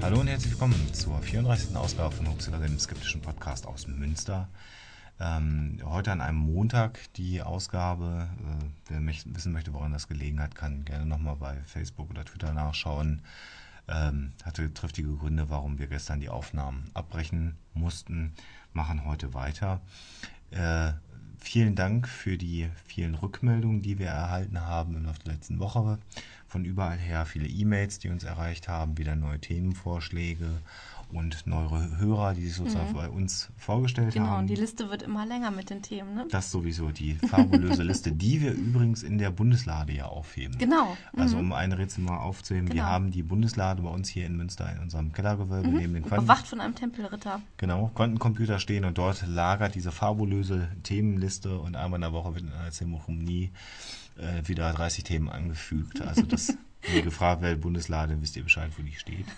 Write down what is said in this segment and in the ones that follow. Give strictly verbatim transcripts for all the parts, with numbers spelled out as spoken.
Hallo und herzlich willkommen zur vierunddreißigsten Ausgabe von Huxilla, dem skeptischen Podcast aus Münster. Ähm, heute an einem Montag die Ausgabe. Äh, wer mich wissen möchte, woran das gelegen hat, kann gerne nochmal bei Facebook oder Twitter nachschauen. Ähm, hatte triftige Gründe, warum wir gestern die Aufnahmen abbrechen mussten, machen heute weiter. Äh, vielen Dank für die vielen Rückmeldungen, die wir erhalten haben im Laufe der letzten Woche. Von überall her viele E-Mails, die uns erreicht haben, wieder neue Themenvorschläge und neue Hörer, die sich sozusagen mhm. bei uns vorgestellt genau, haben. Genau, und die Liste wird immer länger mit den Themen, ne? Das sowieso, die fabulöse Liste, die wir übrigens in der Bundeslade ja aufheben. Genau. Mhm. Also um ein Rätsel mal aufzuheben, genau. Wir haben die Bundeslade bei uns hier in Münster in unserem Kellergewölbe mhm. neben den Quanten. Bewacht von einem Tempelritter. Genau, Quantencomputer stehen und dort lagert diese fabulöse Themenliste und einmal in der Woche wird in einer Zeremonie äh, wieder dreißig Themen angefügt. Also das, wenn ihr gefragt werdet, Bundeslade, wisst ihr Bescheid, wo die steht.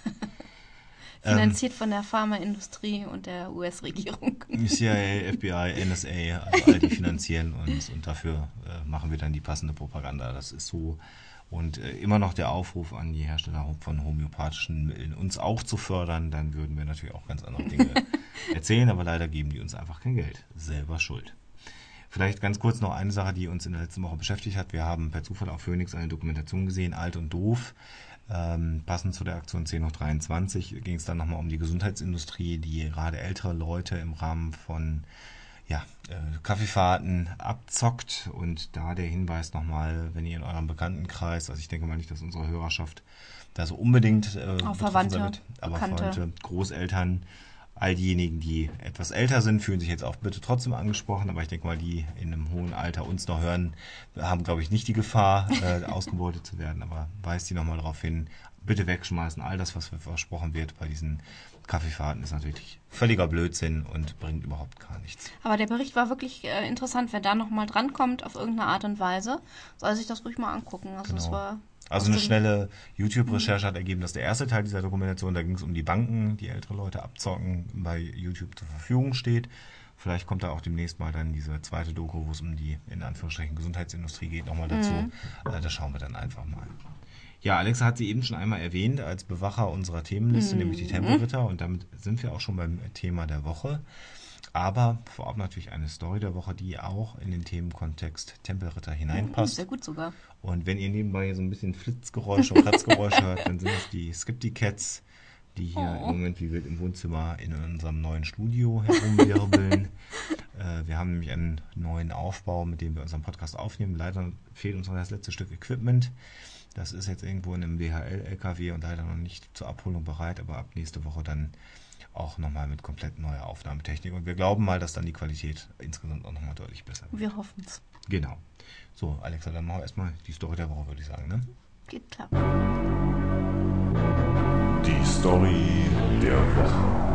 Finanziert ähm, von der Pharmaindustrie und der U S-Regierung. C I A, F B I, N S A, also all die finanzieren uns und dafür äh, machen wir dann die passende Propaganda. Das ist so. Und äh, immer noch der Aufruf an die Hersteller von homöopathischen Mitteln, uns auch zu fördern, dann würden wir natürlich auch ganz andere Dinge erzählen, aber leider geben die uns einfach kein Geld. Selber schuld. Vielleicht ganz kurz noch eine Sache, die uns in der letzten Woche beschäftigt hat. Wir haben per Zufall auf Phoenix eine Dokumentation gesehen, Alt und Doof. Ähm, passend zu der Aktion zehn hoch dreiundzwanzig ging es dann nochmal um die Gesundheitsindustrie, die gerade ältere Leute im Rahmen von ja, äh, Kaffeefahrten abzockt. Und da der Hinweis nochmal, wenn ihr in eurem Bekanntenkreis, also ich denke mal nicht, dass unsere Hörerschaft da so unbedingt äh, auch Verwandte, wird, aber Bekannte. Verwandte, Großeltern, all diejenigen, die etwas älter sind, fühlen sich jetzt auch bitte trotzdem angesprochen, aber ich denke mal, die in einem hohen Alter uns noch hören, haben, glaube ich, nicht die Gefahr, äh, ausgebeutet zu werden, aber weist die nochmal darauf hin, bitte wegschmeißen, all das, was versprochen wird bei diesen Kaffeefahrten, ist natürlich völliger Blödsinn und bringt überhaupt gar nichts. Aber der Bericht war wirklich äh, interessant, wer da nochmal drankommt auf irgendeine Art und Weise, soll sich das ruhig mal angucken. Also genau. es war Also eine schnelle YouTube-Recherche hat ergeben, dass der erste Teil dieser Dokumentation, da ging es um die Banken, die ältere Leute abzocken, bei YouTube zur Verfügung steht. Vielleicht kommt da auch demnächst mal dann diese zweite Doku, wo es um die, in Anführungsstrichen, Gesundheitsindustrie geht, nochmal dazu. Mhm. Äh, das schauen wir dann einfach mal. Ja, Alexa hat sie eben schon einmal erwähnt als Bewacher unserer Themenliste, mhm. nämlich die Tempelritter. Und damit sind wir auch schon beim Thema der Woche. Aber vorab natürlich eine Story der Woche, die auch in den Themenkontext Tempelritter hineinpasst. Sehr gut sogar. Und wenn ihr nebenbei so ein bisschen Flitzgeräusche und Kratzgeräusche hört, dann sind es die Skepti Cats, die hier oh. im Moment wie wild im Wohnzimmer in unserem neuen Studio herumwirbeln. äh, wir haben nämlich einen neuen Aufbau, mit dem wir unseren Podcast aufnehmen. Leider fehlt uns noch das letzte Stück Equipment. Das ist jetzt irgendwo in einem D H L-L K W und leider noch nicht zur Abholung bereit, aber ab nächste Woche dann auch nochmal mit komplett neuer Aufnahmetechnik. Und wir glauben mal, dass dann die Qualität insgesamt auch nochmal deutlich besser wird. Wir hoffen es. Genau. So, Alexa, dann machen wir erstmal die Story der Woche, würde ich sagen, ne? Geht klar. Die Story der Woche.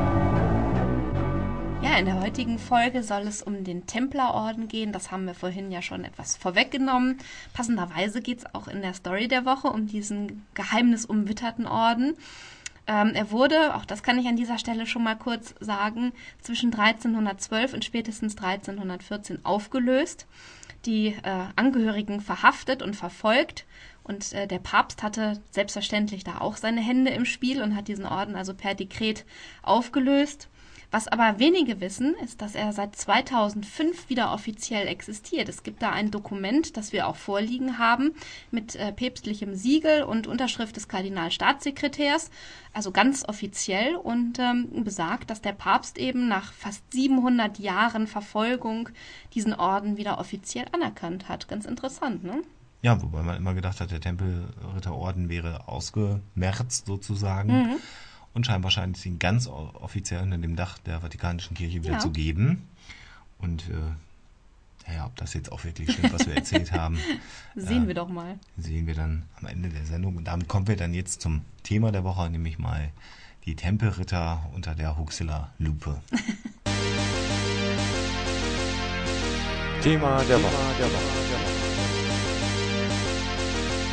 Ja, in der heutigen Folge soll es um den Templerorden gehen. Das haben wir vorhin ja schon etwas vorweggenommen. Passenderweise geht es auch in der Story der Woche um diesen geheimnisumwitterten Orden. Ähm, er wurde, auch das kann ich an dieser Stelle schon mal kurz sagen, zwischen dreizehnhundertzwölf und spätestens dreizehnhundertvierzehn aufgelöst, die äh, Angehörigen verhaftet und verfolgt. Und äh, der Papst hatte selbstverständlich da auch seine Hände im Spiel und hat diesen Orden also per Dekret aufgelöst. Was aber wenige wissen, ist, dass er seit zweitausendfünf wieder offiziell existiert. Es gibt da ein Dokument, das wir auch vorliegen haben, mit äh, päpstlichem Siegel und Unterschrift des Kardinalstaatssekretärs, also ganz offiziell und ähm, besagt, dass der Papst eben nach fast siebenhundert Jahren Verfolgung diesen Orden wieder offiziell anerkannt hat. Ganz interessant, ne? Ja, wobei man immer gedacht hat, der Tempelritterorden wäre ausgemerzt sozusagen. Mhm. Und scheinbar scheint es ihn ganz offiziell unter dem Dach der Vatikanischen Kirche wieder ja. zu geben. Und äh, ja, ob das jetzt auch wirklich stimmt, was wir erzählt haben, sehen äh, wir doch mal. Sehen wir dann am Ende der Sendung. Und damit kommen wir dann jetzt zum Thema der Woche, nämlich mal die Tempelritter unter der Huxilla-Lupe. Thema der Woche. Der Woche.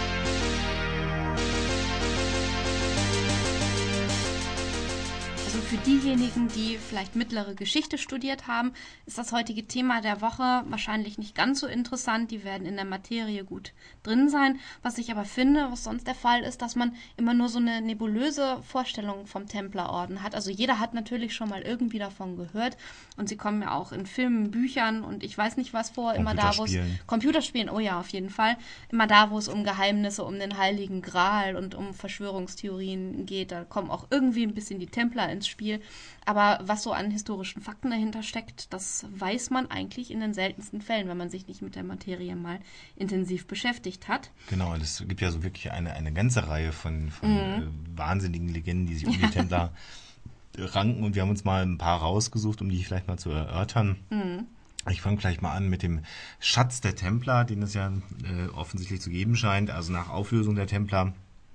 Für für diejenigen, die vielleicht mittlere Geschichte studiert haben, ist das heutige Thema der Woche wahrscheinlich nicht ganz so interessant. Die werden in der Materie gut drin sein. Was ich aber finde, was sonst der Fall ist, dass man immer nur so eine nebulöse Vorstellung vom Templerorden hat. Also jeder hat natürlich schon mal irgendwie davon gehört und sie kommen ja auch in Filmen, Büchern und ich weiß nicht was vor. Immer da, wo es Computerspielen, oh ja, auf jeden Fall. Immer da, wo es um Geheimnisse, um den Heiligen Gral und um Verschwörungstheorien geht, da kommen auch irgendwie ein bisschen die Templer ins Spiel. Aber was so an historischen Fakten dahinter steckt, das weiß man eigentlich in den seltensten Fällen, wenn man sich nicht mit der Materie mal intensiv beschäftigt hat. Genau, und es gibt ja so wirklich eine, eine ganze Reihe von, von mhm. äh, wahnsinnigen Legenden, die sich um die Templer ranken. Und wir haben uns mal ein paar rausgesucht, um die vielleicht mal zu erörtern. Mhm. Ich fange gleich mal an mit dem Schatz der Templer, den es ja äh, offensichtlich zu geben scheint. Also nach Auflösung der Templer,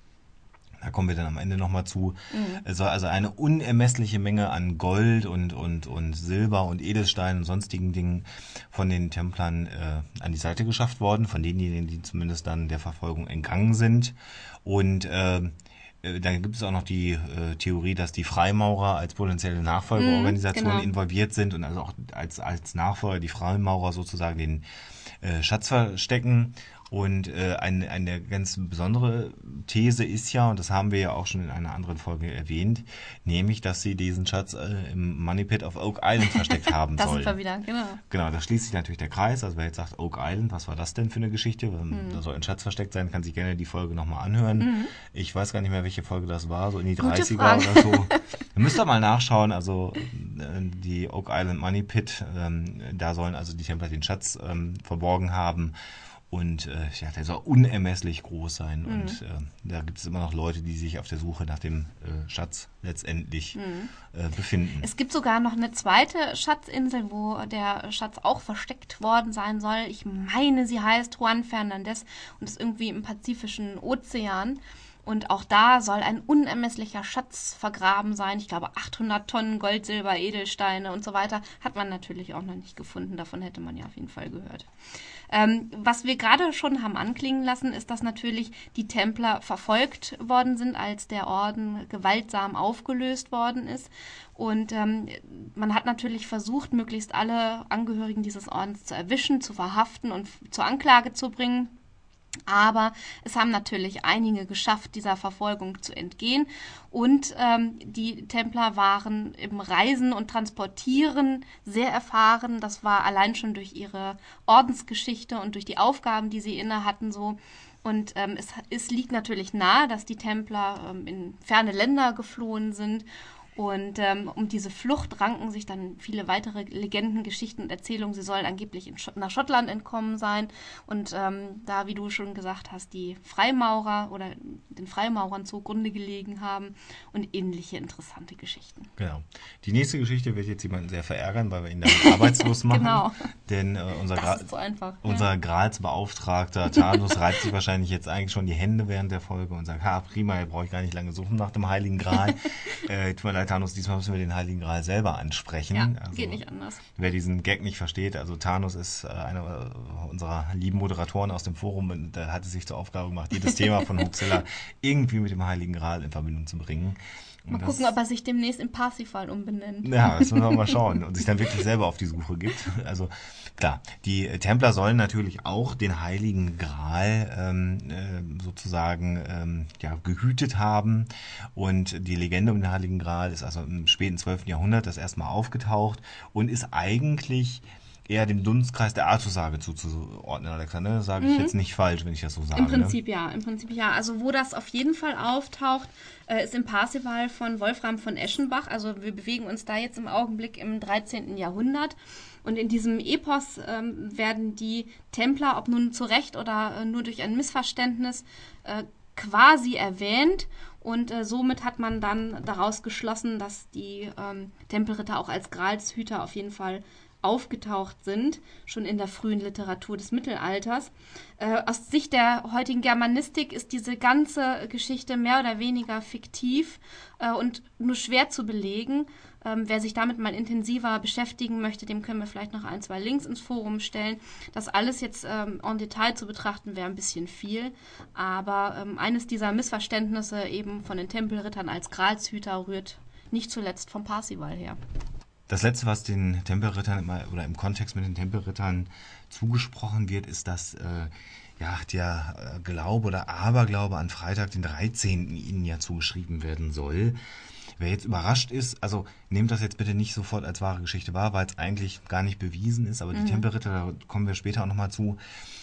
da kommen wir dann am Ende nochmal zu, mhm. es soll also eine unermessliche Menge an Gold und, und, und Silber und Edelsteinen und sonstigen Dingen von den Templern äh, an die Seite geschafft worden, von denjenigen, die zumindest dann der Verfolgung entgangen sind. Und äh, dann gibt es auch noch die äh, Theorie, dass die Freimaurer als potenzielle Nachfolgeorganisation mm, genau. involviert sind und also auch als, als Nachfolger die Freimaurer sozusagen den äh, Schatz verstecken. Und äh, eine, eine ganz besondere These ist ja, und das haben wir ja auch schon in einer anderen Folge erwähnt, nämlich, dass sie diesen Schatz äh, im Money Pit auf Oak Island versteckt haben das sollen. Das sind wir wieder, genau. Genau, da schließt sich natürlich der Kreis. Also wer jetzt sagt, Oak Island, was war das denn für eine Geschichte? Mhm. Da soll ein Schatz versteckt sein, kann sich gerne die Folge nochmal anhören. Mhm. Ich weiß gar nicht mehr, welche Folge das war, so in die Gute dreißiger Frage. Oder so. Da müsst ihr mal nachschauen, also äh, die Oak Island Money Pit, ähm, da sollen also die Templer den Schatz ähm, verborgen haben. Und äh, ja, der soll unermesslich groß sein. Mhm. Und äh, da gibt es immer noch Leute, die sich auf der Suche nach dem äh, Schatz letztendlich mhm. äh, befinden. Es gibt sogar noch eine zweite Schatzinsel, wo der Schatz auch versteckt worden sein soll. Ich meine, sie heißt Juan Fernandez und ist irgendwie im Pazifischen Ozean. Und auch da soll ein unermesslicher Schatz vergraben sein. Ich glaube, achthundert Tonnen Gold, Silber, Edelsteine und so weiter. Hat man natürlich auch noch nicht gefunden. Davon hätte man ja auf jeden Fall gehört. Ähm, was wir gerade schon haben anklingen lassen, ist, dass natürlich die Templer verfolgt worden sind, als der Orden gewaltsam aufgelöst worden ist. Und ähm, man hat natürlich versucht, möglichst alle Angehörigen dieses Ordens zu erwischen, zu verhaften und zur Anklage zu bringen. Aber es haben natürlich einige geschafft, dieser Verfolgung zu entgehen. Und ähm, die Templer waren im Reisen und Transportieren sehr erfahren. Das war allein schon durch ihre Ordensgeschichte und durch die Aufgaben, die sie inne hatten, so. Und ähm, es, es liegt natürlich nahe, dass die Templer ähm, in ferne Länder geflohen sind. Und ähm, um diese Flucht ranken sich dann viele weitere Legenden, Geschichten und Erzählungen. Sie sollen angeblich in Schott- nach Schottland entkommen sein. Und ähm, da, wie du schon gesagt hast, die Freimaurer oder den Freimaurern zugrunde gelegen haben und ähnliche interessante Geschichten. Genau. Die nächste Geschichte wird jetzt jemanden sehr verärgern, weil wir ihn dann arbeitslos machen. Genau. Denn äh, unser, das Gra- ist so einfach, unser ja. Gralsbeauftragter Thanos reibt sich wahrscheinlich jetzt eigentlich schon die Hände während der Folge und sagt, ha, prima, hier brauche ich gar nicht lange suchen nach dem Heiligen Gral. äh, tut mir leid, Thanos, diesmal müssen wir den Heiligen Gral selber ansprechen. Ja, also, geht nicht anders. Wer diesen Gag nicht versteht, also Thanos ist äh, einer unserer lieben Moderatoren aus dem Forum und der hat es sich zur Aufgabe gemacht, jedes Thema von Hoaxilla irgendwie mit dem Heiligen Gral in Verbindung zu bringen. Mal und gucken, das, ob er sich demnächst in Parsifal umbenennt. Ja, das müssen wir mal schauen und sich dann wirklich selber auf die Suche gibt. Also klar, die Templer sollen natürlich auch den Heiligen Gral ähm, äh, sozusagen ähm, ja, gehütet haben und die Legende um den Heiligen Gral ist also im späten zwölften Jahrhundert das erste Mal aufgetaucht und ist eigentlich eher dem Dunstkreis der Artussage zuzuordnen, Alexander. Das sage ich mhm. jetzt nicht falsch, wenn ich das so sage. Im Prinzip ne? ja, im Prinzip ja. Also wo das auf jeden Fall auftaucht, äh, ist im Parsival von Wolfram von Eschenbach. Also wir bewegen uns da jetzt im Augenblick im dreizehnten Jahrhundert. Und in diesem Epos ähm, werden die Templer, ob nun zu Recht oder äh, nur durch ein Missverständnis, äh, quasi erwähnt. Und äh, somit hat man dann daraus geschlossen, dass die ähm, Tempelritter auch als Gralshüter auf jeden Fall aufgetaucht sind, schon in der frühen Literatur des Mittelalters. Äh, aus Sicht der heutigen Germanistik ist diese ganze Geschichte mehr oder weniger fiktiv äh, und nur schwer zu belegen. Ähm, wer sich damit mal intensiver beschäftigen möchte, dem können wir vielleicht noch ein, zwei Links ins Forum stellen. Das alles jetzt ähm, en Detail zu betrachten, wäre ein bisschen viel. Aber ähm, eines dieser Missverständnisse eben von den Tempelrittern als Gralshüter rührt nicht zuletzt vom Parsival her. Das Letzte, was den Tempelrittern immer oder im Kontext mit den Tempelrittern zugesprochen wird, ist, dass äh, ja, der äh, Glaube oder Aberglaube an Freitag, den dreizehnten ihnen ja zugeschrieben werden soll. Wer jetzt überrascht ist, also nehmt das jetzt bitte nicht sofort als wahre Geschichte wahr, weil es eigentlich gar nicht bewiesen ist, aber die mhm. Tempelritter, da kommen wir später auch nochmal zu,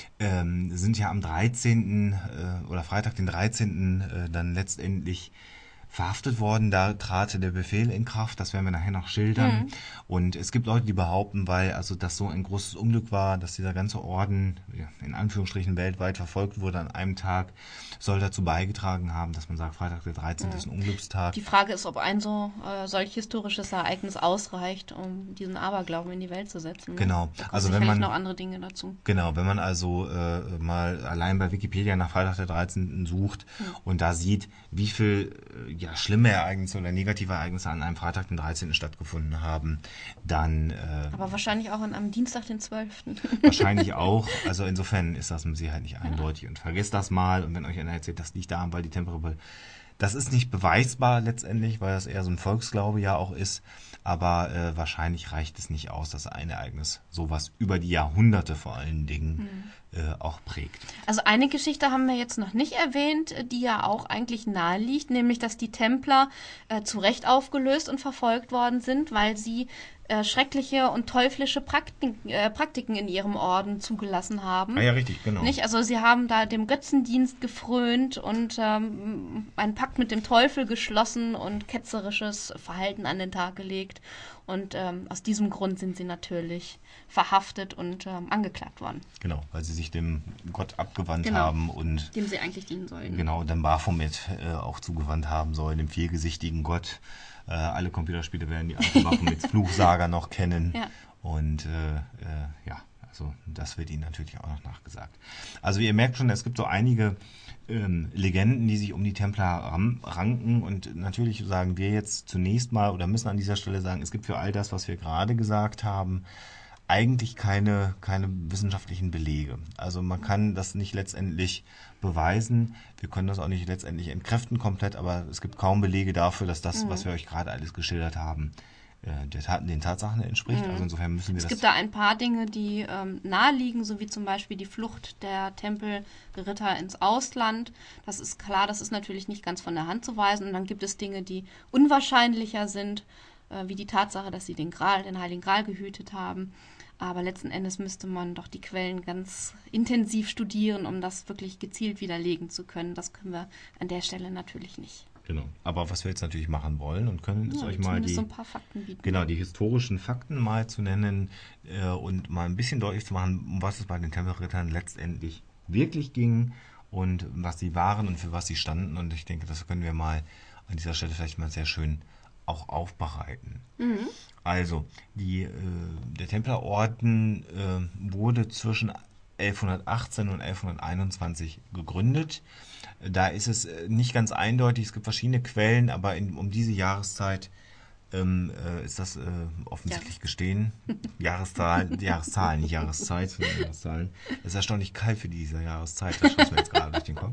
ähm, sind ja am dreizehnten Äh, oder Freitag, den dreizehnten Äh, dann letztendlich verhaftet worden. Da trat der Befehl in Kraft, das werden wir nachher noch schildern. Mhm. Und es gibt Leute, die behaupten, weil also das so ein großes Unglück war, dass dieser ganze Orden, ja, in Anführungsstrichen weltweit verfolgt wurde an einem Tag, soll dazu beigetragen haben, dass man sagt, Freitag der dreizehnte Mhm. ist ein Unglückstag. Die Frage ist, ob ein so äh, solch historisches Ereignis ausreicht, um diesen Aberglauben in die Welt zu setzen. Ne? Genau. Da kommen also sicherlich wenn man noch andere Dinge dazu. Genau, wenn man also äh, mal allein bei Wikipedia nach Freitag der dreizehnten sucht mhm. und da sieht, wie viel äh, ja, schlimme Ereignisse oder negative Ereignisse an einem Freitag den dreizehnten stattgefunden haben, dann... Äh, Aber wahrscheinlich auch an einem Dienstag den zwölften Wahrscheinlich auch. Also insofern ist das mit Sicherheit nicht eindeutig. Ja. Und vergesst das mal. Und wenn euch einer erzählt, das liegt daran, weil die Temperatur... Das ist nicht beweisbar letztendlich, weil das eher so ein Volksglaube ja auch ist. Aber äh, wahrscheinlich reicht es nicht aus, dass ein Ereignis sowas über die Jahrhunderte vor allen Dingen mhm. äh, auch prägt. Also eine Geschichte haben wir jetzt noch nicht erwähnt, die ja auch eigentlich nahe liegt, nämlich dass die Templer äh, zu Recht aufgelöst und verfolgt worden sind, weil sie äh, schreckliche und teuflische Praktiken, äh, Praktiken in ihrem Orden zugelassen haben. Ah ja, richtig, genau. Nicht? Also sie haben da dem Götzendienst gefrönt und ähm, einen Pakt mit dem Teufel geschlossen und ketzerisches Verhalten an den Tag gelegt. Und ähm, aus diesem Grund sind sie natürlich verhaftet und ähm, angeklagt worden. Genau, weil sie sich dem Gott abgewandt genau, haben und dem sie eigentlich dienen sollen. Genau, und dem Baphomet äh, auch zugewandt haben sollen, dem viergesichtigen Gott. Äh, alle Computerspiele werden die alten Baphomets Fluchsager noch kennen. Ja. Und äh, äh, ja, also das wird ihnen natürlich auch noch nachgesagt. Also ihr merkt schon, es gibt so einige ähm, Legenden, die sich um die Templer ram- ranken. Und natürlich sagen wir jetzt zunächst mal oder müssen an dieser Stelle sagen, es gibt für all das, was wir gerade gesagt haben, eigentlich keine, keine wissenschaftlichen Belege. Also man kann das nicht letztendlich beweisen. Wir können das auch nicht letztendlich entkräften komplett, aber es gibt kaum Belege dafür, dass das, mhm. was wir euch gerade alles geschildert haben, äh, der Tat, den Tatsachen entspricht. Mhm. Also insofern müssen wir es das... Es gibt da ein paar Dinge, die ähm, naheliegen, so wie zum Beispiel die Flucht der Tempelritter ins Ausland. Das ist klar, das ist natürlich nicht ganz von der Hand zu weisen. Und dann gibt es Dinge, die unwahrscheinlicher sind, äh, wie die Tatsache, dass sie den Gral, den Heiligen Gral gehütet haben. Aber letzten Endes müsste man doch die Quellen ganz intensiv studieren, um das wirklich gezielt widerlegen zu können. Das können wir an der Stelle natürlich nicht. Genau. Aber was wir jetzt natürlich machen wollen und können, ist ja, euch mal die, so ein paar Fakten bieten. Genau, die historischen Fakten mal zu nennen äh, und mal ein bisschen deutlich zu machen, um was es bei den Tempelrittern letztendlich wirklich ging und was sie waren und für was sie standen. Und ich denke, das können wir mal an dieser Stelle vielleicht mal sehr schön auch aufbereiten. Mhm. Also, die, äh, der Templerorden äh, wurde zwischen elfhundertachtzehn und elfhunderteinundzwanzig gegründet. Da ist es nicht ganz eindeutig, es gibt verschiedene Quellen, aber in, um diese Jahreszeit ähm, äh, ist das äh, offensichtlich ja. gestehen. Jahreszahlen, Jahreszahlen, nicht Jahreszeit, Jahreszahlen. Es ist erstaunlich kalt für diese Jahreszeit, das schoss mir jetzt gerade durch den Kopf.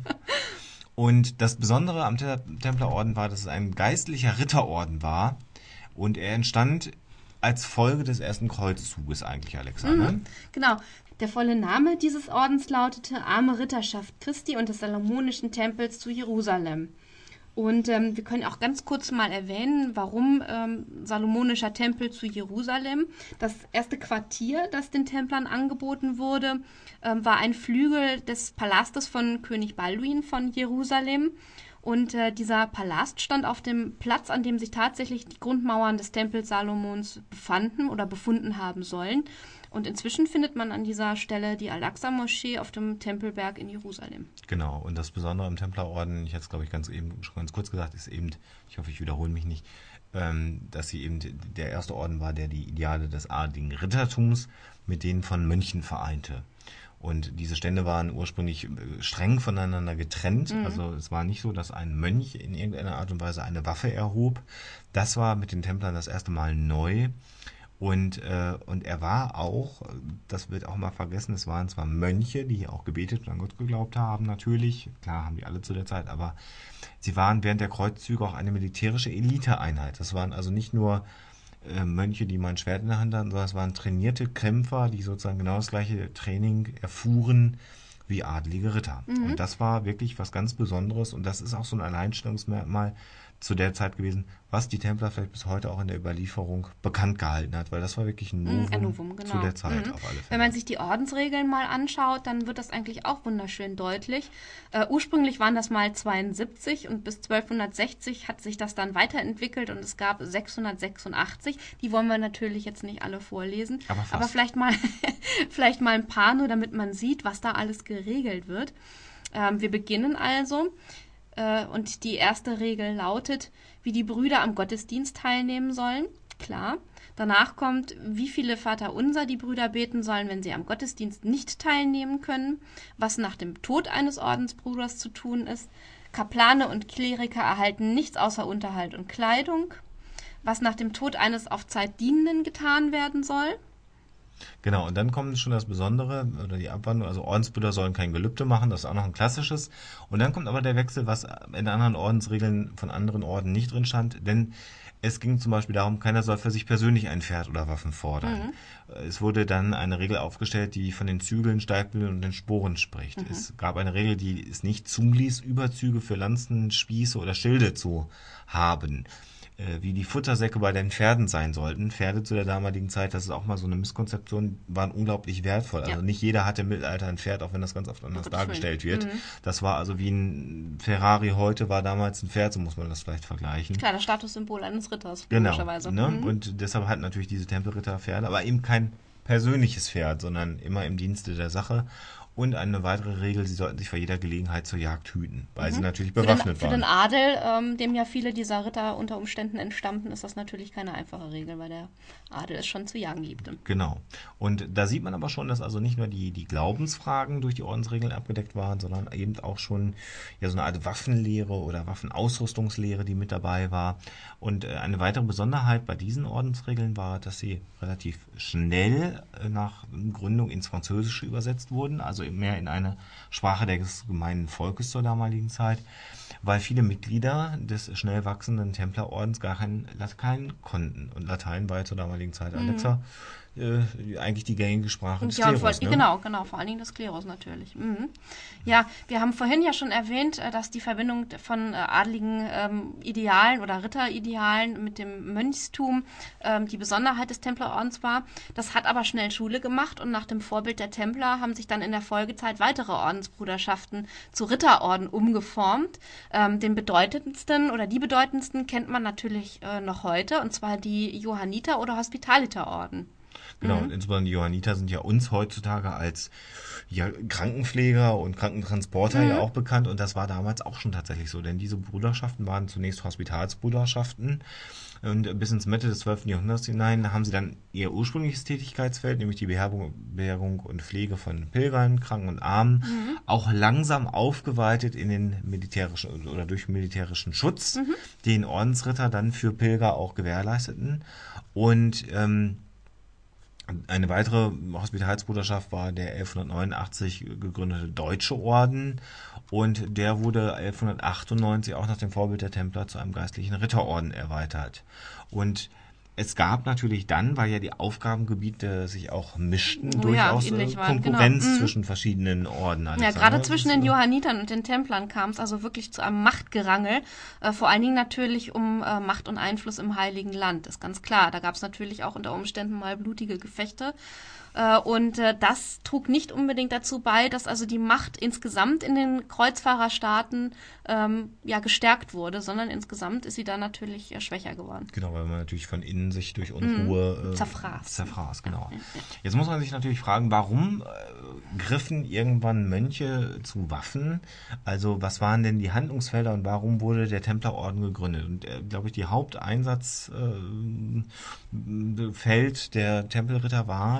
Und das Besondere am Templerorden war, dass es ein geistlicher Ritterorden war und er entstand als Folge des ersten Kreuzzuges eigentlich, Alexa. Mhm, ne? Genau. Der volle Name dieses Ordens lautete Arme Ritterschaft Christi und des Salomonischen Tempels zu Jerusalem. Und ähm, wir können auch ganz kurz mal erwähnen, warum ähm, Salomonischer Tempel zu Jerusalem. Das erste Quartier, das den Templern angeboten wurde, ähm, war ein Flügel des Palastes von König Balduin von Jerusalem. Und äh, dieser Palast stand auf dem Platz, an dem sich tatsächlich die Grundmauern des Tempels Salomons befanden oder befunden haben sollen. Und inzwischen findet man an dieser Stelle die Al-Aqsa-Moschee auf dem Tempelberg in Jerusalem. Genau, und das Besondere im Templerorden, ich hatte es glaube ich ganz eben schon ganz kurz gesagt, ist eben, ich hoffe ich wiederhole mich nicht, ähm, dass sie eben der erste Orden war, der die Ideale des adligen Rittertums mit denen von Mönchen vereinte. Und diese Stände waren ursprünglich streng voneinander getrennt. Mhm. Also es war nicht so, dass ein Mönch in irgendeiner Art und Weise eine Waffe erhob. Das war mit den Templern das erste Mal neu. Und, äh, und er war auch, das wird auch mal vergessen, es waren zwar Mönche, die auch gebetet und an Gott geglaubt haben, natürlich, klar haben die alle zu der Zeit, aber sie waren während der Kreuzzüge auch eine militärische Eliteeinheit. Das waren also nicht nur äh, Mönche, die mal ein Schwert in der Hand hatten, sondern es waren trainierte Kämpfer, die sozusagen genau das gleiche Training erfuhren wie adlige Ritter. Mhm. Und das war wirklich was ganz Besonderes und das ist auch so ein Alleinstellungsmerkmal zu der Zeit gewesen, was die Templer vielleicht bis heute auch in der Überlieferung bekannt gehalten hat, weil das war wirklich ein Novum, ein Novum genau. zu der Zeit mhm. auf alle Fälle. Wenn man sich die Ordensregeln mal anschaut, dann wird das eigentlich auch wunderschön deutlich. Äh, ursprünglich waren das mal zweiundsiebzig und bis zwölfhundertsechzig hat sich das dann weiterentwickelt und es gab sechshundertsechsundachtzig. Die wollen wir natürlich jetzt nicht alle vorlesen, aber, fast. aber vielleicht mal, vielleicht mal ein paar, nur damit man sieht, was da alles geregelt wird. Ähm, wir beginnen also. Und die erste Regel lautet, wie die Brüder am Gottesdienst teilnehmen sollen. Klar. Danach kommt, wie viele Vaterunser die Brüder beten sollen, wenn sie am Gottesdienst nicht teilnehmen können. Was nach dem Tod eines Ordensbruders zu tun ist. Kaplane und Kleriker erhalten nichts außer Unterhalt und Kleidung. Was nach dem Tod eines auf Zeit Dienenden getan werden soll. Genau, und dann kommt schon das Besondere, oder die Abwandlung, also Ordensbrüder sollen kein Gelübde machen, das ist auch noch ein klassisches. Und dann kommt aber der Wechsel, was in anderen Ordensregeln von anderen Orden nicht drin stand, denn es ging zum Beispiel darum, keiner soll für sich persönlich ein Pferd oder Waffen fordern. Mhm. Es wurde dann eine Regel aufgestellt, die von den Zügeln, Steigbügeln und den Sporen spricht. Mhm. Es gab eine Regel, die es nicht zuließ, Überzüge für Lanzen, Spieße oder Schilde zu haben. Wie die Futtersäcke bei den Pferden sein sollten. Pferde zu der damaligen Zeit, das ist auch mal so eine Misskonzeption, waren unglaublich wertvoll. Also ja. nicht jeder hatte im Mittelalter ein Pferd, auch wenn das ganz oft anders dargestellt wird. Mhm. Das war also wie ein Ferrari heute, war damals ein Pferd, so muss man das vielleicht vergleichen. Klar, das Statussymbol eines Ritters, genau, logischerweise. Ne? Mhm. Und deshalb hatten natürlich diese Tempelritter Pferde, aber eben kein persönliches Pferd, sondern immer im Dienste der Sache. Und eine weitere Regel, sie sollten sich bei jeder Gelegenheit zur Jagd hüten, weil mhm. sie natürlich bewaffnet für den, waren. Für den Adel, ähm, dem ja viele dieser Ritter unter Umständen entstammten, ist das natürlich keine einfache Regel, weil der Adel es schon zu jagen liebte. Genau. Und da sieht man aber schon, dass also nicht nur die, die Glaubensfragen durch die Ordensregeln abgedeckt waren, sondern eben auch schon ja so eine Art Waffenlehre oder Waffenausrüstungslehre, die mit dabei war. Und äh, eine weitere Besonderheit bei diesen Ordensregeln war, dass sie relativ schnell äh, nach Gründung ins Französische übersetzt wurden, also mehr in eine Sprache des gemeinen Volkes zur damaligen Zeit, weil viele Mitglieder des schnell wachsenden Templerordens gar kein Latein konnten. Und Latein war ja zur damaligen Zeit, Alexa, mhm. äh, eigentlich die gängige Sprache des ja, Klerus. Vor, ne? Genau, genau, vor allen Dingen des Klerus natürlich. Mhm. Ja, wir haben vorhin ja schon erwähnt, dass die Verbindung von adligen ähm, Idealen oder Ritteridealen mit dem Mönchstum ähm, die Besonderheit des Templerordens war. Das hat aber schnell Schule gemacht und nach dem Vorbild der Templer haben sich dann in der Folgezeit weitere Ordensbruderschaften zu Ritterorden umgeformt. Ähm, den bedeutendsten oder die bedeutendsten kennt man natürlich äh, noch heute, und zwar die Johanniter- oder Hospitaliterorden. Genau, Mhm. und insbesondere die Johanniter sind ja uns heutzutage als ja, Krankenpfleger und Krankentransporter mhm. ja auch bekannt, und das war damals auch schon tatsächlich so, denn diese Bruderschaften waren zunächst Hospitalsbruderschaften und bis ins Mitte des zwölften Jahrhunderts hinein haben sie dann ihr ursprüngliches Tätigkeitsfeld, nämlich die Beherbergung und Pflege von Pilgern, Kranken und Armen, mhm. auch langsam aufgeweitet in den militärischen oder durch militärischen Schutz, mhm. den Ordensritter dann für Pilger auch gewährleisteten. Und ähm, eine weitere Hospitalsbruderschaft war der elfhundertneunundachtzig gegründete Deutsche Orden, und der wurde elfhundertachtundneunzig auch nach dem Vorbild der Templer zu einem geistlichen Ritterorden erweitert. Und es gab natürlich dann, weil ja die Aufgabengebiete sich auch mischten, oh durchaus ja, äh, waren, Konkurrenz genau. zwischen verschiedenen Orden. Ja, gerade zwischen den Johannitern und den Templern kam es also wirklich zu einem Machtgerangel, äh, vor allen Dingen natürlich um äh, Macht und Einfluss im Heiligen Land, ist ganz klar. Da gab es natürlich auch unter Umständen mal blutige Gefechte. Und äh, das trug nicht unbedingt dazu bei, dass also die Macht insgesamt in den Kreuzfahrerstaaten ähm, ja gestärkt wurde, sondern insgesamt ist sie da natürlich äh, schwächer geworden. Genau, weil man natürlich von innen sich durch Unruhe mm, äh, zerfraß. zerfraß, genau. Ja, ja. Jetzt muss man sich natürlich fragen, warum äh, griffen irgendwann Mönche zu Waffen? Also was waren denn die Handlungsfelder und warum wurde der Templerorden gegründet? Und äh, glaube ich, die Haupteinsatzfeld äh, der Tempelritter war zur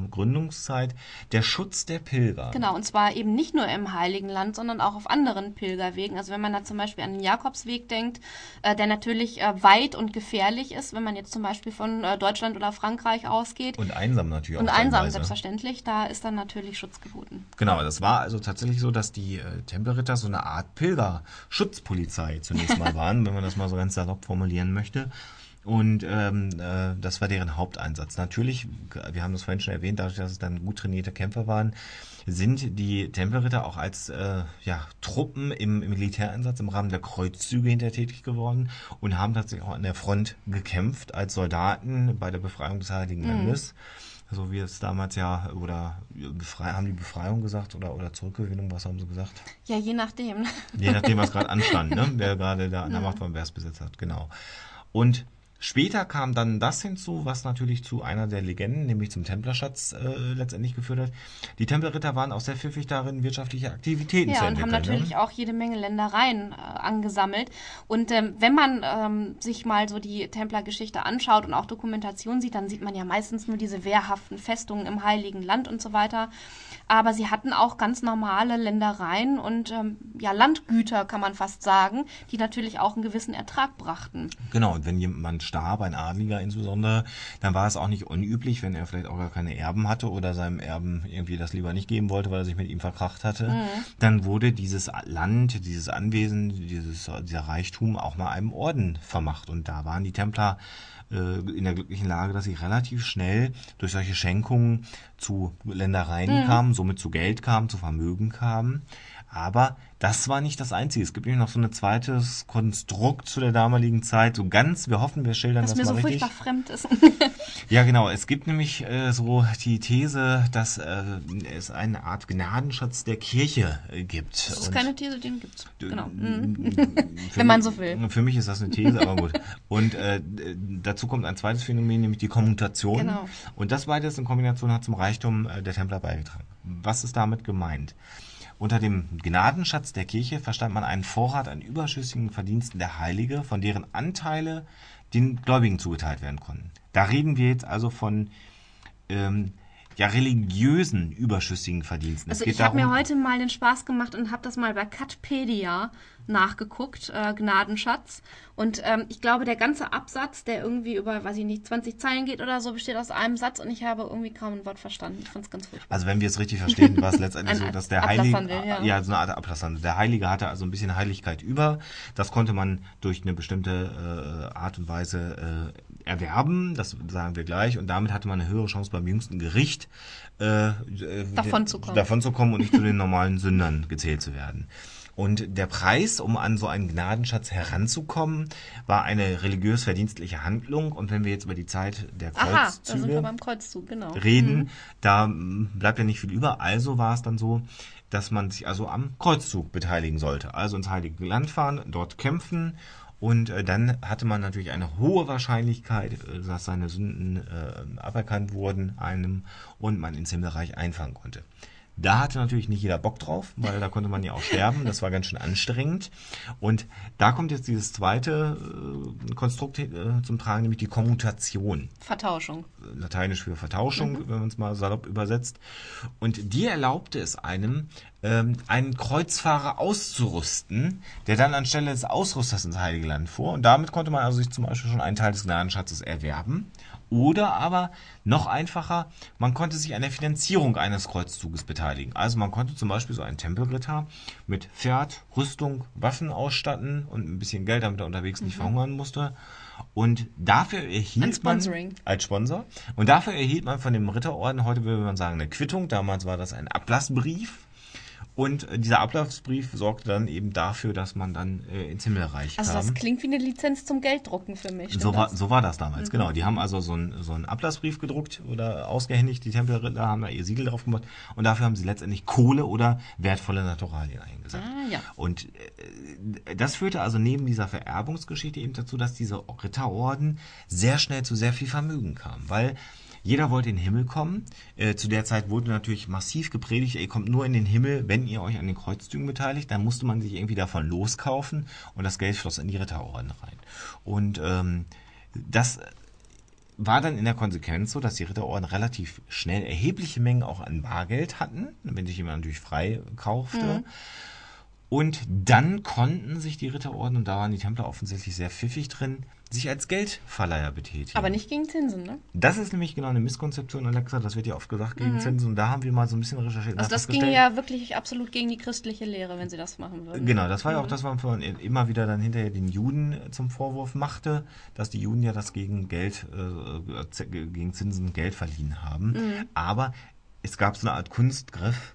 Gründungszeit der Schutz der Pilger. Genau, und zwar eben nicht nur im Heiligen Land, sondern auch auf anderen Pilgerwegen. Also wenn man da zum Beispiel an den Jakobsweg denkt, äh, der natürlich äh, weit und gefährlich ist, wenn man jetzt zum Beispiel von äh, Deutschland oder Frankreich ausgeht. Und einsam natürlich auch. Und einsam, teilweise. Selbstverständlich, da ist dann natürlich Schutz geboten. Genau, das war also tatsächlich so, dass die äh, Tempelritter so eine Art Pilgerschutzpolizei zunächst mal waren, wenn man das mal so ganz salopp formulieren möchte. Und ähm, äh, das war deren Haupteinsatz. Natürlich, wir haben das vorhin schon erwähnt, dadurch, dass es dann gut trainierte Kämpfer waren, sind die Tempelritter auch als äh, ja, Truppen im, im Militäreinsatz im Rahmen der Kreuzzüge hinterher tätig geworden und haben tatsächlich auch an der Front gekämpft als Soldaten bei der Befreiung des Heiligen Landes. Mhm. So wie es damals ja, oder Befrei- haben die Befreiung gesagt oder, oder Zurückgewinnung, was haben sie gesagt? Ja, je nachdem. Je nachdem, was gerade anstand, ne? Wer gerade da an der Macht war, wer es besetzt hat, genau. Und später kam dann das hinzu, was natürlich zu einer der Legenden, nämlich zum Templerschatz äh, letztendlich geführt hat. Die Tempelritter waren auch sehr pfiffig darin, wirtschaftliche Aktivitäten ja, zu entwickeln. Ja, und haben natürlich ne? auch jede Menge Ländereien äh, angesammelt. Und ähm, wenn man ähm, sich mal so die Templergeschichte anschaut und auch Dokumentation sieht, dann sieht man ja meistens nur diese wehrhaften Festungen im Heiligen Land und so weiter. Aber sie hatten auch ganz normale Ländereien und ähm, ja, Landgüter, kann man fast sagen, die natürlich auch einen gewissen Ertrag brachten. Genau, und wenn jemand starb, ein Adliger insbesondere, dann war es auch nicht unüblich, wenn er vielleicht auch gar keine Erben hatte oder seinem Erben irgendwie das lieber nicht geben wollte, weil er sich mit ihm verkracht hatte, mhm. dann wurde dieses Land, dieses Anwesen, dieses, dieser Reichtum auch mal einem Orden vermacht. Und da waren die Templer äh, in der glücklichen Lage, dass sie relativ schnell durch solche Schenkungen zu Ländereien mhm. kamen, somit zu Geld kamen, zu Vermögen kamen. Aber das war nicht das Einzige. Es gibt nämlich noch so ein zweites Konstrukt zu der damaligen Zeit. So ganz, wir hoffen, wir schildern das, das mal richtig. richtig. Was mir so fremd ist. Ja, genau. Es gibt nämlich äh, so die These, dass äh, es eine Art Gnadenschatz der Kirche äh, gibt. Das ist Und keine These, den gibt's. Genau. Mhm. Wenn man so will. Für mich ist das eine These, aber gut. Und äh, dazu kommt ein zweites Phänomen, nämlich die Kommutation. Genau. Und das beides in Kombination hat zum Reichtum äh, der Templer beigetragen. Was ist damit gemeint? Unter dem Gnadenschatz der Kirche verstand man einen Vorrat an überschüssigen Verdiensten der Heilige, von deren Anteile den Gläubigen zugeteilt werden konnten. Da reden wir jetzt also von ähm, ja, religiösen überschüssigen Verdiensten. Also ich habe mir heute mal den Spaß gemacht und habe das mal bei Cutpedia nachgeguckt, äh, Gnadenschatz. Und ähm, ich glaube, der ganze Absatz, der irgendwie über, weiß ich nicht, zwanzig Zeilen geht oder so, besteht aus einem Satz und ich habe irgendwie kaum ein Wort verstanden. Ich fand es ganz furchtbar. Also wenn wir es richtig verstehen, war es letztendlich so, dass der Heilige, ja. ja, so eine Art Ablasshandel. Der Heilige hatte also ein bisschen Heiligkeit über. Das konnte man durch eine bestimmte äh, Art und Weise äh, erwerben, das sagen wir gleich. Und damit hatte man eine höhere Chance beim jüngsten Gericht äh, davon zu kommen. davon zu kommen und nicht zu den normalen Sündern gezählt zu werden. Und der Preis, um an so einen Gnadenschatz heranzukommen, war eine religiös-verdienstliche Handlung. Und wenn wir jetzt über die Zeit der Kreuzzüge Aha, da sind wir beim Kreuzzug, genau. reden, mhm. da bleibt ja nicht viel über. Also war es dann so, dass man sich also am Kreuzzug beteiligen sollte. Also ins Heilige Land fahren, dort kämpfen. Und äh, dann hatte man natürlich eine hohe Wahrscheinlichkeit, äh, dass seine Sünden äh, aberkannt wurden einem und man ins Himmelreich einfahren konnte. Da hatte natürlich nicht jeder Bock drauf, weil da konnte man ja auch sterben. Das war ganz schön anstrengend. Und da kommt jetzt dieses zweite äh, Konstrukt äh, zum Tragen, nämlich die Kommutation. Vertauschung. Lateinisch für Vertauschung, Mhm. wenn man es mal salopp übersetzt. Und die erlaubte es einem, ähm, einen Kreuzfahrer auszurüsten, der dann anstelle des Ausrüsters ins Heilige Land fuhr. Und damit konnte man also sich zum Beispiel schon einen Teil des Gnadenschatzes erwerben. Oder aber, noch einfacher, man konnte sich an der Finanzierung eines Kreuzzuges beteiligen. Also man konnte zum Beispiel so einen Tempelritter mit Pferd, Rüstung, Waffen ausstatten und ein bisschen Geld, damit er unterwegs nicht mhm. verhungern musste. Und dafür erhielt man als Sponsor. Und dafür erhielt man von dem Ritterorden, heute würde man sagen, eine Quittung. Damals war das ein Ablassbrief. Und dieser Ablassbrief sorgte dann eben dafür, dass man dann äh, ins Himmelreich kam. Also das klingt wie eine Lizenz zum Gelddrucken für mich. So war, so war das damals, mhm. genau. Die haben also so einen so einen Ablassbrief gedruckt oder ausgehändigt. Die Tempelritter haben da ihr Siegel drauf gemacht. Und dafür haben sie letztendlich Kohle oder wertvolle Naturalien eingesetzt. Ah, ja. Und äh, das führte also neben dieser Vererbungsgeschichte eben dazu, dass diese Ritterorden sehr schnell zu sehr viel Vermögen kamen. Weil jeder wollte in den Himmel kommen. Äh, zu der Zeit wurde natürlich massiv gepredigt, ihr kommt nur in den Himmel, wenn ihr euch an den Kreuzzügen beteiligt. Dann musste man sich irgendwie davon loskaufen und das Geld floss in die Ritterorden rein. Und ähm, das war dann in der Konsequenz so, dass die Ritterorden relativ schnell erhebliche Mengen auch an Bargeld hatten, wenn sich jemand natürlich frei kaufte. Mhm. Und dann konnten sich die Ritterorden, und da waren die Templer offensichtlich sehr pfiffig drin, sich als Geldverleiher betätigen. Aber nicht gegen Zinsen, ne? Das ist nämlich genau eine Misskonzeption, Alexa, das wird ja oft gesagt, gegen mhm. Zinsen. Und da haben wir mal so ein bisschen recherchiert. Also das ging ja wirklich absolut gegen die christliche Lehre, wenn sie das machen würden. Genau, das war ja auch das, was man immer wieder dann hinterher den Juden zum Vorwurf machte, dass die Juden ja das gegen Geld, äh, gegen Zinsen Geld verliehen haben. Mhm. Aber es gab so eine Art Kunstgriff,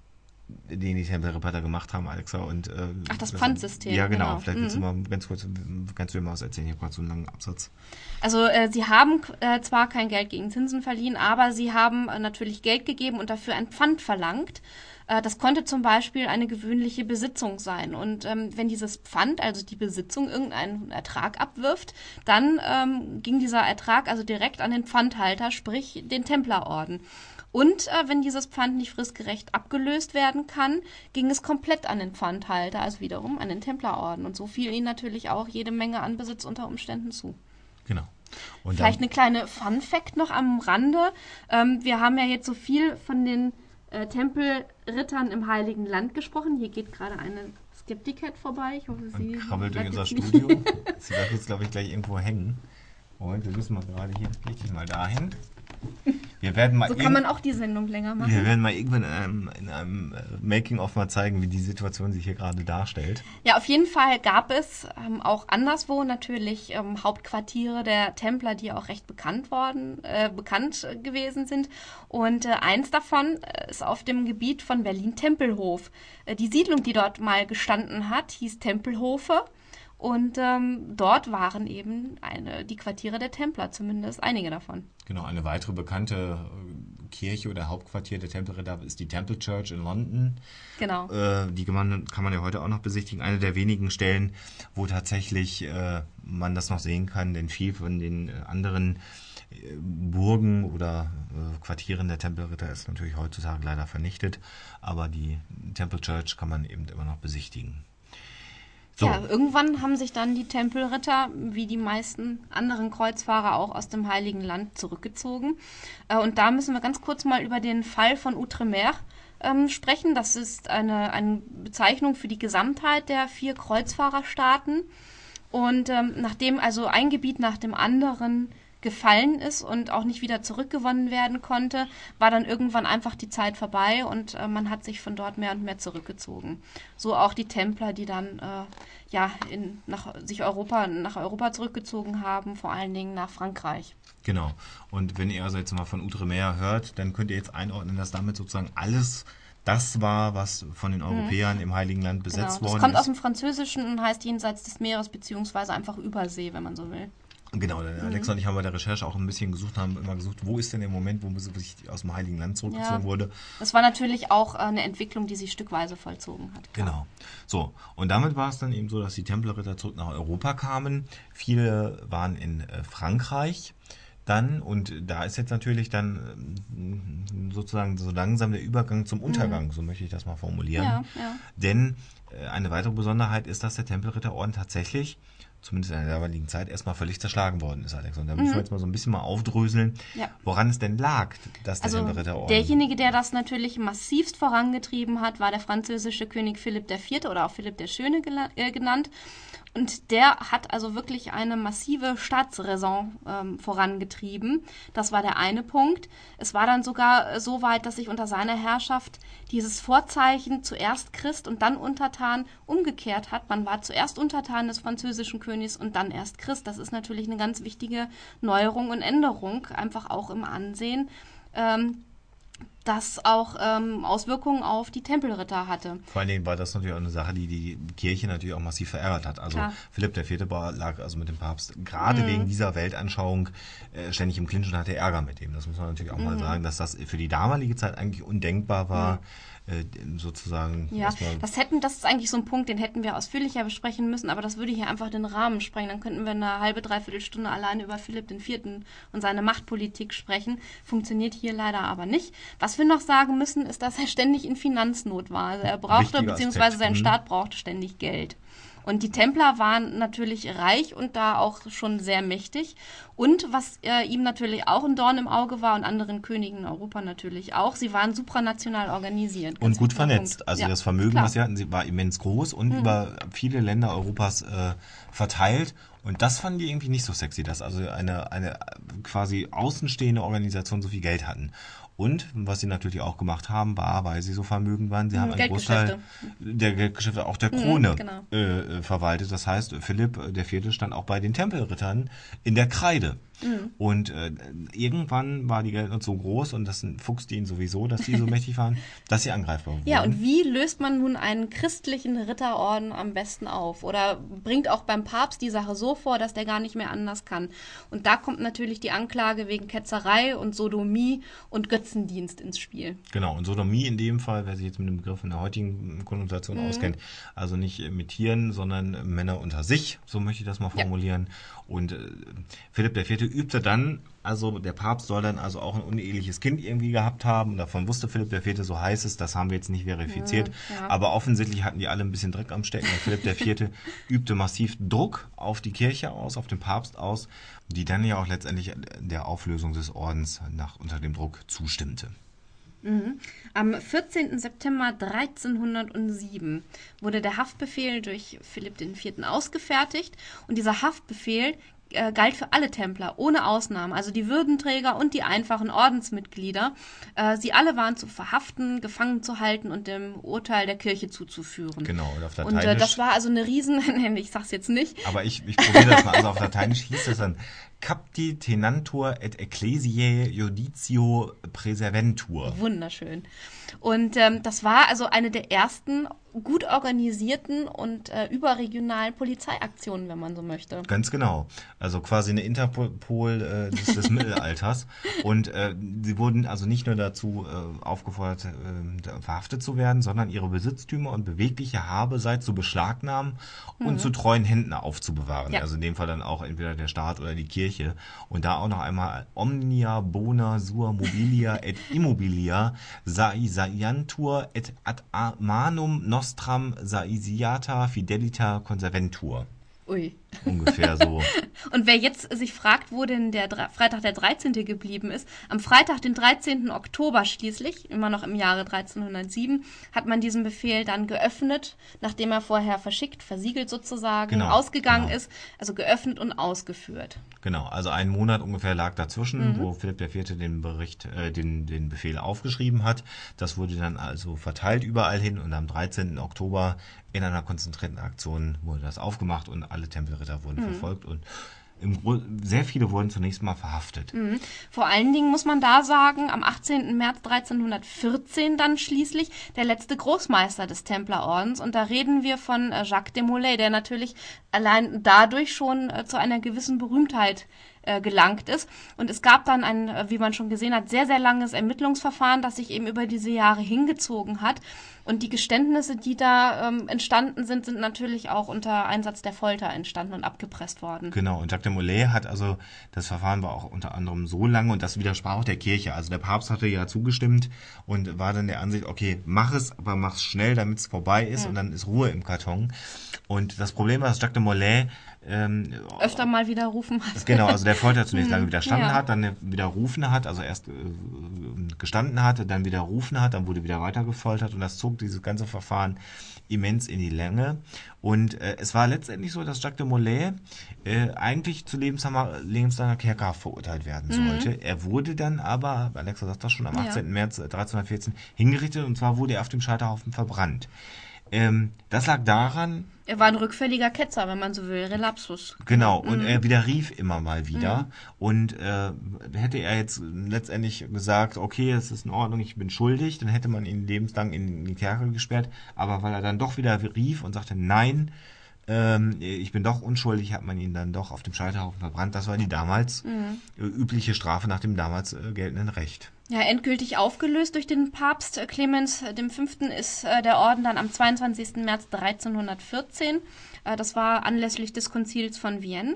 den die Tempelritter gemacht haben, Alexa. Und, äh, Ach, das Pfandsystem. Ja, genau. genau. Vielleicht mhm. willst du mal ganz kurz, kannst du dir mal was erzählen? Ich habe gerade so einen langen Absatz. Also äh, sie haben äh, zwar kein Geld gegen Zinsen verliehen, aber sie haben äh, natürlich Geld gegeben und dafür ein Pfand verlangt. Äh, das konnte zum Beispiel eine gewöhnliche Besitzung sein. Und ähm, wenn dieses Pfand, also die Besitzung, irgendeinen Ertrag abwirft, dann ähm, ging dieser Ertrag also direkt an den Pfandhalter, sprich den Templerorden. Und äh, wenn dieses Pfand nicht fristgerecht abgelöst werden kann, ging es komplett an den Pfandhalter, also wiederum an den Templerorden. Und so fiel ihnen natürlich auch jede Menge an Besitz unter Umständen zu. Genau. Und Vielleicht eine kleine Fun-Fact noch am Rande. Ähm, wir haben ja jetzt so viel von den äh, Tempelrittern im Heiligen Land gesprochen. Hier geht gerade eine Skepticat vorbei. Ich hoffe, sie krabbelt durch unser Studio. Sie bleibt jetzt, glaube ich, gleich irgendwo hängen. Und wir müssen mal gerade hier, leg dich mal dahin. Wir werden mal so kann man auch die Sendung länger machen. Wir werden mal irgendwann in einem, in einem Making-of mal zeigen, wie die Situation sich hier gerade darstellt. Ja, auf jeden Fall gab es ähm, auch anderswo natürlich ähm, Hauptquartiere der Templer, die auch recht bekannt worden, äh, bekannt gewesen sind. Und äh, eins davon ist auf dem Gebiet von Berlin-Tempelhof. Äh, die Siedlung, die dort mal gestanden hat, hieß Tempelhofe. Und ähm, dort waren eben eine, die Quartiere der Templer, zumindest einige davon. Genau, eine weitere bekannte Kirche oder Hauptquartier der Tempelritter ist die Temple Church in London. Genau. Äh, die kann man, kann man ja heute auch noch besichtigen. Eine der wenigen Stellen, wo tatsächlich äh, man das noch sehen kann, denn viel von den anderen äh, Burgen oder äh, Quartieren der Tempelritter ist natürlich heutzutage leider vernichtet. Aber die Temple Church kann man eben immer noch besichtigen. So. Ja, irgendwann haben sich dann die Tempelritter, wie die meisten anderen Kreuzfahrer, auch aus dem Heiligen Land zurückgezogen. Und da müssen wir ganz kurz mal über den Fall von Outremer ähm, sprechen. Das ist eine, eine Bezeichnung für die Gesamtheit der vier Kreuzfahrerstaaten. Und ähm, nachdem also ein Gebiet nach dem anderen gefallen ist und auch nicht wieder zurückgewonnen werden konnte, war dann irgendwann einfach die Zeit vorbei und äh, man hat sich von dort mehr und mehr zurückgezogen. So auch die Templer, die dann äh, ja in, nach sich Europa nach Europa zurückgezogen haben, vor allen Dingen nach Frankreich. Genau. Und wenn ihr also jetzt mal von Outremer hört, dann könnt ihr jetzt einordnen, dass damit sozusagen alles das war, was von den Europäern mhm. im Heiligen Land besetzt genau. worden ist. Das kommt aus dem Französischen und heißt jenseits des Meeres, beziehungsweise einfach Übersee, wenn man so will. Genau, der Alexa und ich haben bei der Recherche auch ein bisschen gesucht, haben immer gesucht, wo ist denn der Moment, wo man sich aus dem Heiligen Land zurückgezogen ja, wurde. Das war natürlich auch eine Entwicklung, die sich stückweise vollzogen hat. Klar. Genau. So, und damit war es dann eben so, dass die Templerritter zurück nach Europa kamen. Viele waren in äh, Frankreich dann und da ist jetzt natürlich dann äh, sozusagen so langsam der Übergang zum Untergang, mhm. so möchte ich das mal formulieren. Ja, ja. Denn äh, eine weitere Besonderheit ist, dass der Tempelritterorden tatsächlich zumindest in der damaligen Zeit, erstmal völlig zerschlagen worden ist, Alex. Und da müssen mhm. wir jetzt mal so ein bisschen mal aufdröseln, ja. woran es denn lag, dass der also Tempelritterorden... Derjenige, der das natürlich massivst vorangetrieben hat, war der französische König Philipp der Vierte oder auch Philipp der Schöne äh, genannt. Und der hat also wirklich eine massive Staatsräson ähm, vorangetrieben. Das war der eine Punkt. Es war dann sogar so weit, dass sich unter seiner Herrschaft dieses Vorzeichen zuerst Christ und dann Untertan umgekehrt hat. Man war zuerst Untertan des französischen Königs und dann erst Christ. Das ist natürlich eine ganz wichtige Neuerung und Änderung, einfach auch im Ansehen. Ähm, das auch ähm, Auswirkungen auf die Tempelritter hatte. Vor allen Dingen war das natürlich auch eine Sache, die die Kirche natürlich auch massiv verärgert hat. Also Klar. Philipp der Vierte lag also mit dem Papst gerade mhm. wegen dieser Weltanschauung äh, ständig im Clinch und hatte Ärger mit ihm. Das muss man natürlich auch mhm. mal sagen, dass das für die damalige Zeit eigentlich undenkbar war, mhm. äh, sozusagen. Ja, das hätten, das ist eigentlich so ein Punkt, den hätten wir ausführlicher besprechen müssen, aber das würde hier einfach den Rahmen sprengen. Dann könnten wir eine halbe, dreiviertel Stunde alleine über Philipp den Vierten und seine Machtpolitik sprechen. Funktioniert hier leider aber nicht. Was wir noch sagen müssen, ist, dass er ständig in Finanznot war. Also er brauchte, Wichtiger beziehungsweise Aspekt. sein Staat brauchte ständig Geld. Und die Templer waren natürlich reich und da auch schon sehr mächtig. Und was äh, ihm natürlich auch ein Dorn im Auge war und anderen Königen in Europa natürlich auch, sie waren supranational organisiert. Und gut wichtiger vernetzt. Punkt. Also Ja, das Vermögen, klar. was sie hatten, sie war immens groß und mhm. über viele Länder Europas äh, verteilt. Und das fanden die irgendwie nicht so sexy, dass also eine, eine quasi außenstehende Organisation so viel Geld hatten. Und was sie natürlich auch gemacht haben, war, weil sie so vermögend waren, sie haben einen Großteil der Geldgeschäfte auch der Krone mhm, genau. äh, verwaltet. Das heißt, Philipp der Vierte stand auch bei den Tempelrittern in der Kreide. Mhm. Und äh, irgendwann war die Geldnot so groß und das fuchste ihn sowieso, dass die so mächtig waren, dass sie angreifbar wurden. Ja, und wie löst man nun einen christlichen Ritterorden am besten auf? Oder bringt auch beim Papst die Sache so vor, dass der gar nicht mehr anders kann? Und da kommt natürlich die Anklage wegen Ketzerei und Sodomie und Götzendienst ins Spiel. Genau, und Sodomie in dem Fall, wer sich jetzt mit dem Begriff in der heutigen Konnotation mhm. auskennt, also nicht mit Tieren, sondern Männer unter sich, so möchte ich das mal formulieren. Ja. Und äh, Philipp der Vierte übte dann, also der Papst soll dann also auch ein uneheliches Kind irgendwie gehabt haben. Davon wusste Philipp der Vierte, so heißt es, das haben wir jetzt nicht verifiziert. Ja, ja. Aber offensichtlich hatten die alle ein bisschen Dreck am Stecken. Und Philipp der Vierte übte massiv Druck auf die Kirche aus, auf den Papst aus, die dann ja auch letztendlich der Auflösung des Ordens nach unter dem Druck zustimmte. Mhm. Am vierzehnten September dreizehnhundertsieben wurde der Haftbefehl durch Philipp der Vierte ausgefertigt und dieser Haftbefehl äh, galt für alle Templer, ohne Ausnahme, also die Würdenträger und die einfachen Ordensmitglieder. Äh, sie alle waren zu verhaften, gefangen zu halten und dem Urteil der Kirche zuzuführen. Genau, und auf Und Lateinisch... äh, das war also eine riesen... ich sag's jetzt nicht. Aber ich, ich probiere das mal. Also auf Lateinisch hieß das dann Capti tenantur et ecclesiae juditio praeserventur. Wunderschön. Und ähm, das war also eine der ersten gut organisierten und äh, überregionalen Polizeiaktionen, wenn man so möchte. Ganz genau. Also quasi eine Interpol äh, des, des Mittelalters. Und äh, sie wurden also nicht nur dazu äh, aufgefordert, äh, verhaftet zu werden, sondern ihre Besitztümer und bewegliche Habe sei zu beschlagnahmen und mhm. zu treuen Händen aufzubewahren. Ja. Also in dem Fall dann auch entweder der Staat oder die Kirche. Und da auch noch einmal omnia bona sua mobilia et immobilia sai saiantur et ad manum nostram saisiata fidelita conserventur. Ui. Ungefähr so. Und wer jetzt sich fragt, wo denn der Dre- Freitag der dreizehnte geblieben ist, am Freitag, den dreizehnten Oktober schließlich, immer noch im Jahre dreizehnhundertsieben, hat man diesen Befehl dann geöffnet, nachdem er vorher verschickt, versiegelt sozusagen, genau, ausgegangen genau. ist, also geöffnet und ausgeführt. Genau, also ein Monat ungefähr lag dazwischen, Mhm. wo Philipp der Vierte den Bericht, äh, den, den Befehl aufgeschrieben hat. Das wurde dann also verteilt überall hin und am dreizehnten Oktober in einer konzentrierten Aktion wurde das aufgemacht und alle Tempelritter wurden mhm. verfolgt und im Gro- sehr viele wurden zunächst mal verhaftet. Mhm. Vor allen Dingen muss man da sagen, am achtzehnten März dreizehnhundertvierzehn dann schließlich der letzte Großmeister des Templerordens. Und da reden wir von äh, Jacques de Molay, der natürlich allein dadurch schon äh, zu einer gewissen Berühmtheit äh, gelangt ist. Und es gab dann ein, äh, wie man schon gesehen hat, sehr, sehr langes Ermittlungsverfahren, das sich eben über diese Jahre hingezogen hat. Und die Geständnisse, die da ähm, entstanden sind, sind natürlich auch unter Einsatz der Folter entstanden und abgepresst worden. Genau, und Jacques de Molay hat also, das Verfahren war auch unter anderem so lange und das widersprach auch der Kirche. Also der Papst hatte ja zugestimmt und war dann der Ansicht, okay, mach es, aber mach es schnell, damit es vorbei ist ja. und dann ist Ruhe im Karton. Und das Problem war, dass Jacques de Molay ähm, öfter mal widerrufen hat. Genau, also der Folter zunächst lange Mhm, widerstanden ja. hat, dann widerrufen hat, also erst äh, gestanden hatte, dann widerrufen hat, dann wurde wieder weiter gefoltert und das zog dieses ganze Verfahren immens in die Länge. Und äh, es war letztendlich so, dass Jacques de Molay äh, eigentlich zu lebenslanger, lebenslanger Kerkerhaft verurteilt werden sollte. Mhm. Er wurde dann aber, Alexa sagt das schon, am achtzehnten März dreizehnhundertvierzehn hingerichtet und zwar wurde er auf dem Scheiterhaufen verbrannt. Ähm, das lag daran... Er war ein rückfälliger Ketzer, wenn man so will, Relapsus. Genau, und Mhm. er widerrief immer mal wieder. Mhm. Und äh, hätte er jetzt letztendlich gesagt, okay, es ist in Ordnung, ich bin schuldig, dann hätte man ihn lebenslang in die Kerker gesperrt. Aber weil er dann doch wieder rief und sagte, nein, ähm, ich bin doch unschuldig, hat man ihn dann doch auf dem Scheiterhaufen verbrannt. Das war die damals Mhm. äh, übliche Strafe nach dem damals äh, geltenden Recht. Ja, endgültig aufgelöst durch den Papst äh, Clemens dem Fünften ist äh, der Orden dann am zweiundzwanzigsten März dreizehnhundertvierzehn. Äh, das war anlässlich des Konzils von Vienne.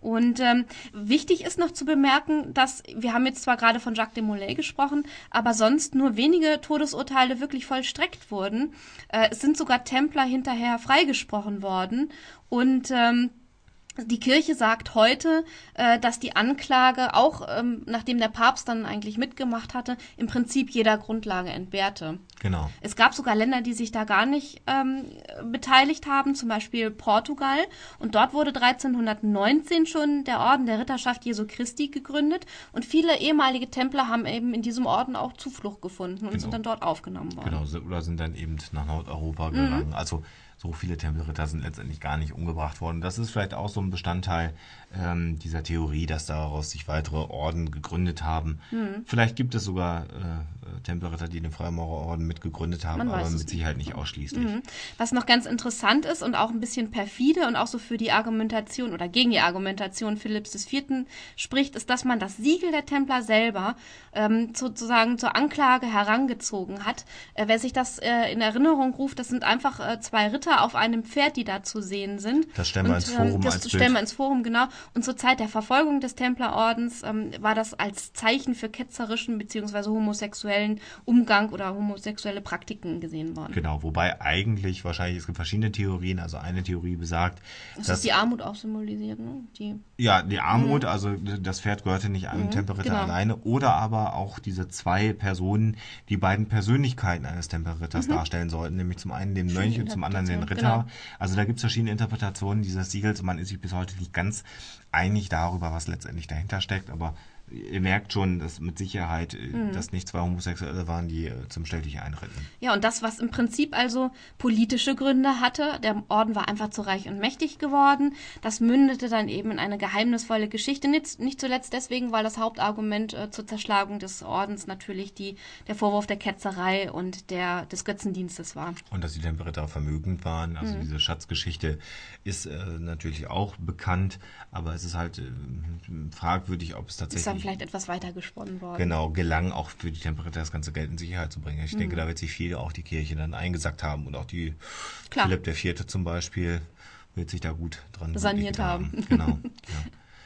Und ähm, wichtig ist noch zu bemerken, dass, wir haben jetzt zwar gerade von Jacques de Molay gesprochen, aber sonst nur wenige Todesurteile wirklich vollstreckt wurden. Äh, es sind sogar Templer hinterher freigesprochen worden. Und ähm, die Kirche sagt heute, äh, dass die Anklage auch, ähm, nachdem der Papst dann eigentlich mitgemacht hatte, im Prinzip jeder Grundlage entbehrte. Genau. Es gab sogar Länder, die sich da gar nicht ähm, beteiligt haben, zum Beispiel Portugal. Und dort wurde dreizehnhundertneunzehn schon der Orden der Ritterschaft Jesu Christi gegründet. Und viele ehemalige Templer haben eben in diesem Orden auch Zuflucht gefunden und Genau. sind dann dort aufgenommen worden. Genau, so- oder sind dann eben nach Nordeuropa gegangen. Mhm. Also so viele Tempelritter sind letztendlich gar nicht umgebracht worden. Das ist vielleicht auch so ein Bestandteil ähm, dieser Theorie, dass daraus sich weitere Orden gegründet haben. Mhm. Vielleicht gibt es sogar äh, Tempelritter, die den Freimaurerorden mitgegründert haben, Man aber weiß es mit Sicherheit nicht ausschließlich. Mhm. Was noch ganz interessant ist und auch ein bisschen perfide und auch so für die Argumentation oder gegen die Argumentation Philipps des Vierten spricht, ist, dass man das Siegel der Templer selber ähm, sozusagen zur Anklage herangezogen hat. Äh, wer sich das äh, in Erinnerung ruft, das sind einfach äh, zwei Ritter auf einem Pferd, die da zu sehen sind. Das stellen wir und, ins Forum ähm, das als stellen Bild. wir ins Forum, genau. Und zur Zeit der Verfolgung des Templerordens ähm, war das als Zeichen für ketzerischen bzw. homosexuellen Umgang oder homosexuelle Praktiken gesehen worden. Genau, wobei eigentlich wahrscheinlich, es gibt verschiedene Theorien, also eine Theorie besagt, Das dass ist die Armut auch symbolisiert, ne? Die ja, die Armut, also das Pferd gehörte nicht einem Mhm, Tempelritter genau. alleine, oder aber auch diese zwei Personen, die beiden Persönlichkeiten eines Tempelritters darstellen sollten, nämlich zum einen den Mönch und zum anderen den Ritter. Genau. Also da gibt es verschiedene Interpretationen dieses Siegels und man ist sich bis heute nicht ganz einig darüber, was letztendlich dahinter steckt, aber ihr merkt schon, dass mit Sicherheit mhm. das nicht zwei Homosexuelle waren, die äh, zum Stelldichein einritten. Ja, und das, was im Prinzip also politische Gründe hatte, der Orden war einfach zu reich und mächtig geworden, das mündete dann eben in eine geheimnisvolle Geschichte, nicht, nicht zuletzt deswegen, weil das Hauptargument äh, zur Zerschlagung des Ordens natürlich die, der Vorwurf der Ketzerei und der, des Götzendienstes war. Und dass die Tempelritter vermögend waren, also mhm. diese Schatzgeschichte ist äh, natürlich auch bekannt, aber es ist halt äh, fragwürdig, ob es tatsächlich... Ist dann vielleicht etwas weiter gesponnen worden. Genau, gelang auch für die Tempelritter das ganze Geld in Sicherheit zu bringen. Ich Mhm. denke, da wird sich viel auch die Kirche dann eingesackt haben und auch die Klar. Philipp der Vierte zum Beispiel wird sich da gut dran Saniert bewegt haben. Genau. Ja.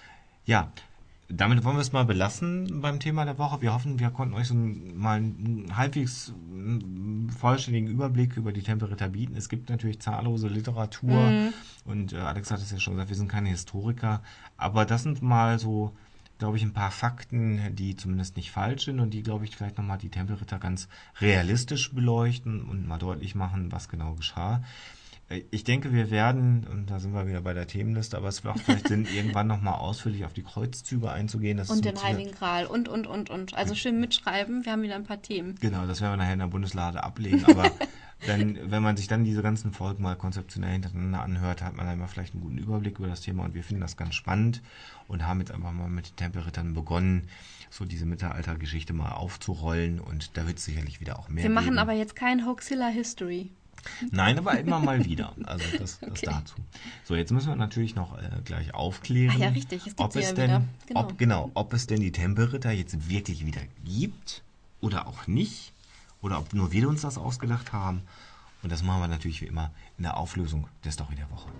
ja, damit wollen wir es mal belassen beim Thema der Woche. Wir hoffen, wir konnten euch so ein, mal einen halbwegs mm, vollständigen Überblick über die Tempelritter bieten. Es gibt natürlich zahllose Literatur Mhm. und äh, Alex hat es ja schon gesagt, wir sind keine Historiker, aber das sind mal so, glaube ich, ein paar Fakten, die zumindest nicht falsch sind und die, glaube ich, vielleicht nochmal die Tempelritter ganz realistisch beleuchten und mal deutlich machen, was genau geschah. Ich denke, wir werden, und da sind wir wieder bei der Themenliste, aber es macht vielleicht Sinn, irgendwann nochmal ausführlich auf die Kreuzzüge einzugehen. Das Und ist den mit Heiligen Gral und, und, und, und. Also schön mitschreiben, wir haben wieder ein paar Themen. Genau, das werden wir nachher in der Bundeslade ablegen, aber dann, wenn man sich dann diese ganzen Folgen mal konzeptionell hintereinander anhört, hat man einmal vielleicht einen guten Überblick über das Thema und wir finden das ganz spannend und haben jetzt einfach mal mit den Tempelrittern begonnen, so diese Mittelaltergeschichte mal aufzurollen und da wird es sicherlich wieder auch mehr Wir machen geben. aber jetzt kein Hoaxilla History. Nein, aber immer mal wieder. Also das, das Okay. dazu. So, jetzt müssen wir natürlich noch äh, gleich aufklären. Ah ja, richtig, es gibt ob sie es ja denn, wieder. Genau. Ob, genau, ob es denn die Tempelritter jetzt wirklich wieder gibt oder auch nicht. Oder ob nur wir uns das ausgedacht haben. Und das machen wir natürlich wie immer in der Auflösung der Story der Woche.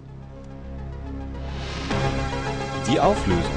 Die Auflösung.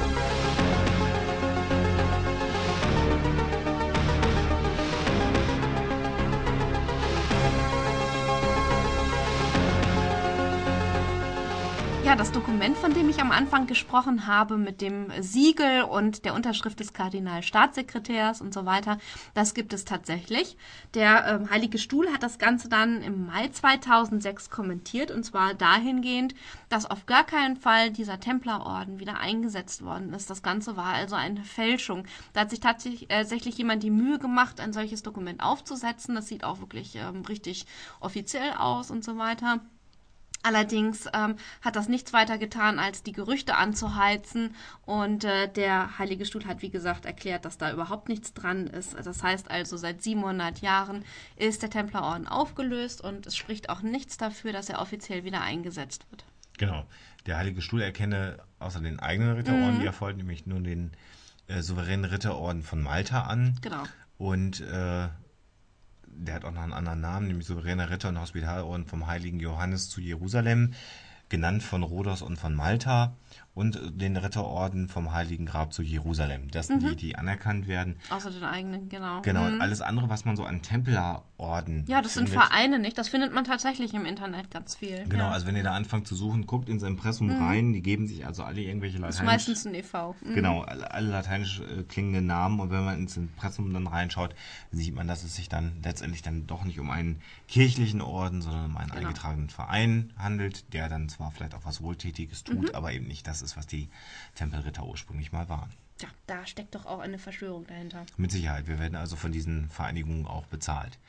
Ja, das Dokument, von dem ich am Anfang gesprochen habe, mit dem Siegel und der Unterschrift des Kardinalstaatssekretärs und so weiter, das gibt es tatsächlich. Der ähm, Heilige Stuhl hat das Ganze dann im Mai zweitausendsechs kommentiert, und zwar dahingehend, dass auf gar keinen Fall dieser Templerorden wieder eingesetzt worden ist. Das Ganze war also eine Fälschung. Da hat sich tatsächlich, äh, tatsächlich jemand die Mühe gemacht, ein solches Dokument aufzusetzen. Das sieht auch wirklich ähm, richtig offiziell aus und so weiter. Allerdings ähm, hat das nichts weiter getan, als die Gerüchte anzuheizen, und äh, der Heilige Stuhl hat, wie gesagt, erklärt, dass da überhaupt nichts dran ist. Das heißt also, seit siebenhundert Jahren ist der Templerorden aufgelöst und es spricht auch nichts dafür, dass er offiziell wieder eingesetzt wird. Genau. Der Heilige Stuhl erkenne außer den eigenen Ritterorden, Mhm. die er folgt, nämlich nur den äh, souveränen Ritterorden von Malta an. Genau. Und äh, der hat auch noch einen anderen Namen, nämlich Souveräner Ritter und Hospitalorden vom Heiligen Johannes zu Jerusalem. genannt von Rhodos und von Malta, und den Ritterorden vom Heiligen Grab zu Jerusalem. Das sind mhm. die, die anerkannt werden. Außer den eigenen, genau. Genau, mhm. alles andere, was man so an Templerorden Ja, das findet, sind Vereine, nicht? Das findet man tatsächlich im Internet ganz viel. Genau, ja. also wenn ihr da anfangt zu suchen, guckt ins Impressum mhm. rein, die geben sich also alle irgendwelche lateinisch... Das ist meistens ein E V. Mhm. Genau, alle, alle lateinisch äh, klingenden Namen, und wenn man ins Impressum dann reinschaut, sieht man, dass es sich dann letztendlich dann doch nicht um einen kirchlichen Orden, sondern um einen genau. eingetragenen Verein handelt, der dann zwar vielleicht auch was Wohltätiges tut, mhm. aber eben nicht das ist, was die Tempelritter ursprünglich mal waren. Ja, da steckt doch auch eine Verschwörung dahinter. Mit Sicherheit. Wir werden also von diesen Vereinigungen auch bezahlt.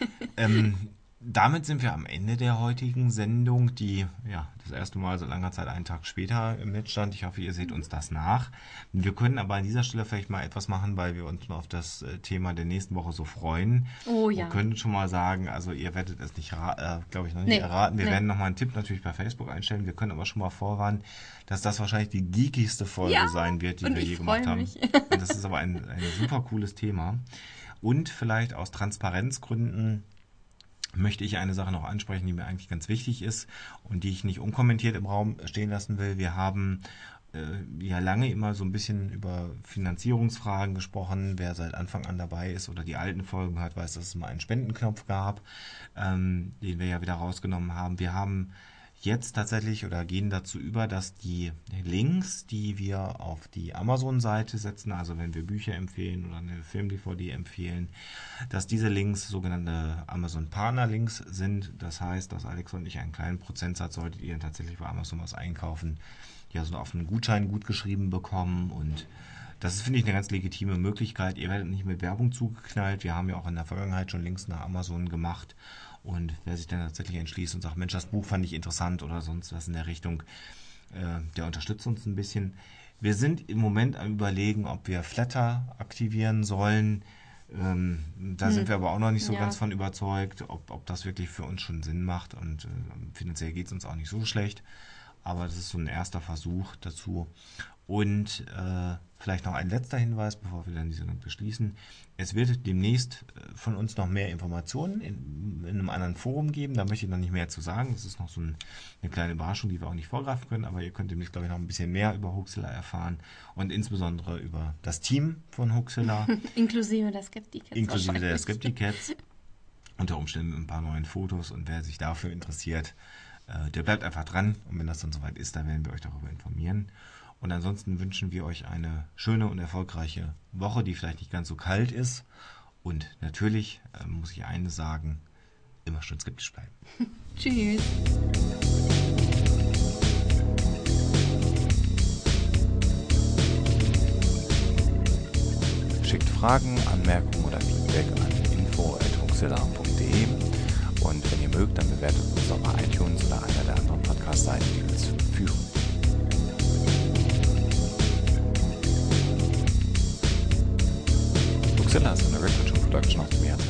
ähm, damit sind wir am Ende der heutigen Sendung, die ja das erste Mal seit langer Zeit einen Tag später im Netz stand. Ich hoffe, ihr seht uns das nach. Wir können aber an dieser Stelle vielleicht mal etwas machen, weil wir uns auf das Thema der nächsten Woche so freuen. Oh ja. Wir können schon mal sagen, also ihr werdet es nicht, äh, glaube ich, noch nicht nee. erraten. Wir nee. werden nochmal einen Tipp natürlich bei Facebook einstellen. Wir können aber schon mal vorwarnen, dass das wahrscheinlich die geekigste Folge ja, sein wird, die wir je gemacht haben. Mich. Und das ist aber ein, ein super cooles Thema. Und vielleicht aus Transparenzgründen möchte ich eine Sache noch ansprechen, die mir eigentlich ganz wichtig ist und die ich nicht unkommentiert im Raum stehen lassen will. Wir haben äh, ja lange immer so ein bisschen über Finanzierungsfragen gesprochen. Wer seit Anfang an dabei ist oder die alten Folgen hat, weiß, dass es mal einen Spendenknopf gab, ähm, den wir ja wieder rausgenommen haben. Wir haben jetzt tatsächlich oder gehen dazu über, dass die Links, die wir auf die Amazon-Seite setzen, also wenn wir Bücher empfehlen oder eine Film-D V D empfehlen, dass diese Links sogenannte Amazon-Partner-Links sind. Das heißt, dass Alex und ich einen kleinen Prozentsatz, solltet ihr tatsächlich bei Amazon was einkaufen, ja so auf einen Gutschein gut geschrieben bekommen, und das ist, finde ich, eine ganz legitime Möglichkeit. Ihr werdet nicht mit Werbung zugeknallt. Wir haben ja auch in der Vergangenheit schon Links nach Amazon gemacht. Und wer sich dann tatsächlich entschließt und sagt, Mensch, das Buch fand ich interessant oder sonst was in der Richtung, äh, der unterstützt uns ein bisschen. Wir sind im Moment am Überlegen, ob wir Flatter aktivieren sollen. Ähm, da hm. sind wir aber auch noch nicht so ja. ganz von überzeugt, ob, ob das wirklich für uns schon Sinn macht. Und äh, finanziell geht es uns auch nicht so schlecht. Aber das ist so ein erster Versuch dazu. Und äh, vielleicht noch ein letzter Hinweis, bevor wir dann die Sendung beschließen. Es wird demnächst von uns noch mehr Informationen in, in einem anderen Forum geben. Da möchte ich noch nicht mehr zu sagen. Das ist noch so ein, eine kleine Überraschung, die wir auch nicht vorgreifen können. Aber ihr könnt demnächst, glaube ich, noch ein bisschen mehr über Hoaxilla erfahren. Und insbesondere über das Team von Hoaxilla. Inklusive der Skepticats. Inklusive der Skepticats. Unter Umständen mit ein paar neuen Fotos. Und wer sich dafür interessiert, äh, der bleibt einfach dran. Und wenn das dann soweit ist, dann werden wir euch darüber informieren. Und ansonsten wünschen wir euch eine schöne und erfolgreiche Woche, die vielleicht nicht ganz so kalt ist. Und natürlich äh, muss ich eines sagen, immer schön skeptisch bleiben. Tschüss. Schickt Fragen, Anmerkungen oder Feedback an info at hoaxilla punkt de. Und wenn ihr mögt, dann bewertet uns doch bei iTunes oder einer der anderen Podcast-Seiten, die uns führen. Hoaxilla is an original production of the